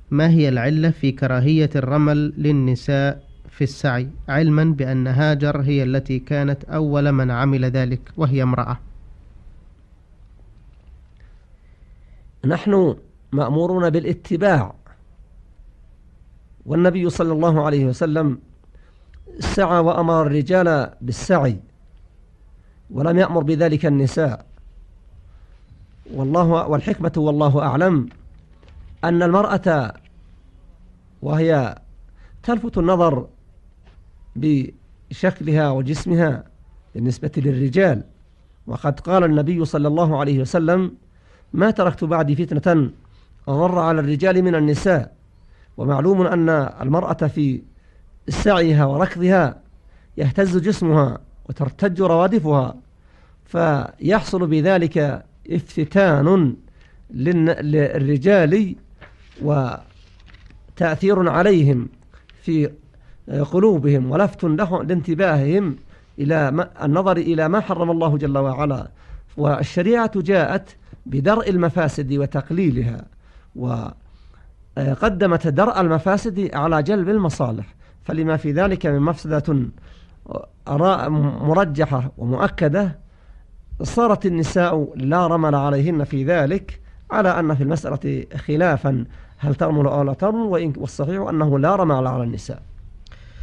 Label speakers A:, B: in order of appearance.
A: ما هي العلة في كراهية الرمل للنساء في السعي، علما بأن هاجر هي التي كانت أول من عمل ذلك وهي امرأة؟
B: نحن مأمورون بالاتباع، والنبي صلى الله عليه وسلم سعى وأمر الرجال بالسعي ولم يأمر بذلك النساء. والحكمة والله أعلم أن المرأة وهي تلفت النظر بشكلها وجسمها بالنسبة للرجال، وقد قال النبي صلى الله عليه وسلم: ما تركت بعدي فتنة أضر على الرجال من النساء. ومعلوم أن المرأة في سعيها وركضها يهتز جسمها وترتج روادفها، فيحصل بذلك افتتان للرجال وتأثير عليهم في قلوبهم ولفت لانتباههم إلى النظر إلى ما حرم الله جل وعلا. والشريعة جاءت بدرء المفاسد وتقليلها، وقدمت درء المفاسد على جلب المصالح، فلما في ذلك من مفسدة مرجحة ومؤكدة صارت النساء لا رمل عليهن في ذلك، على أن في المسألة خلافا هل ترمل أو لا ترمل، والصحيح أنه لا رمل على النساء.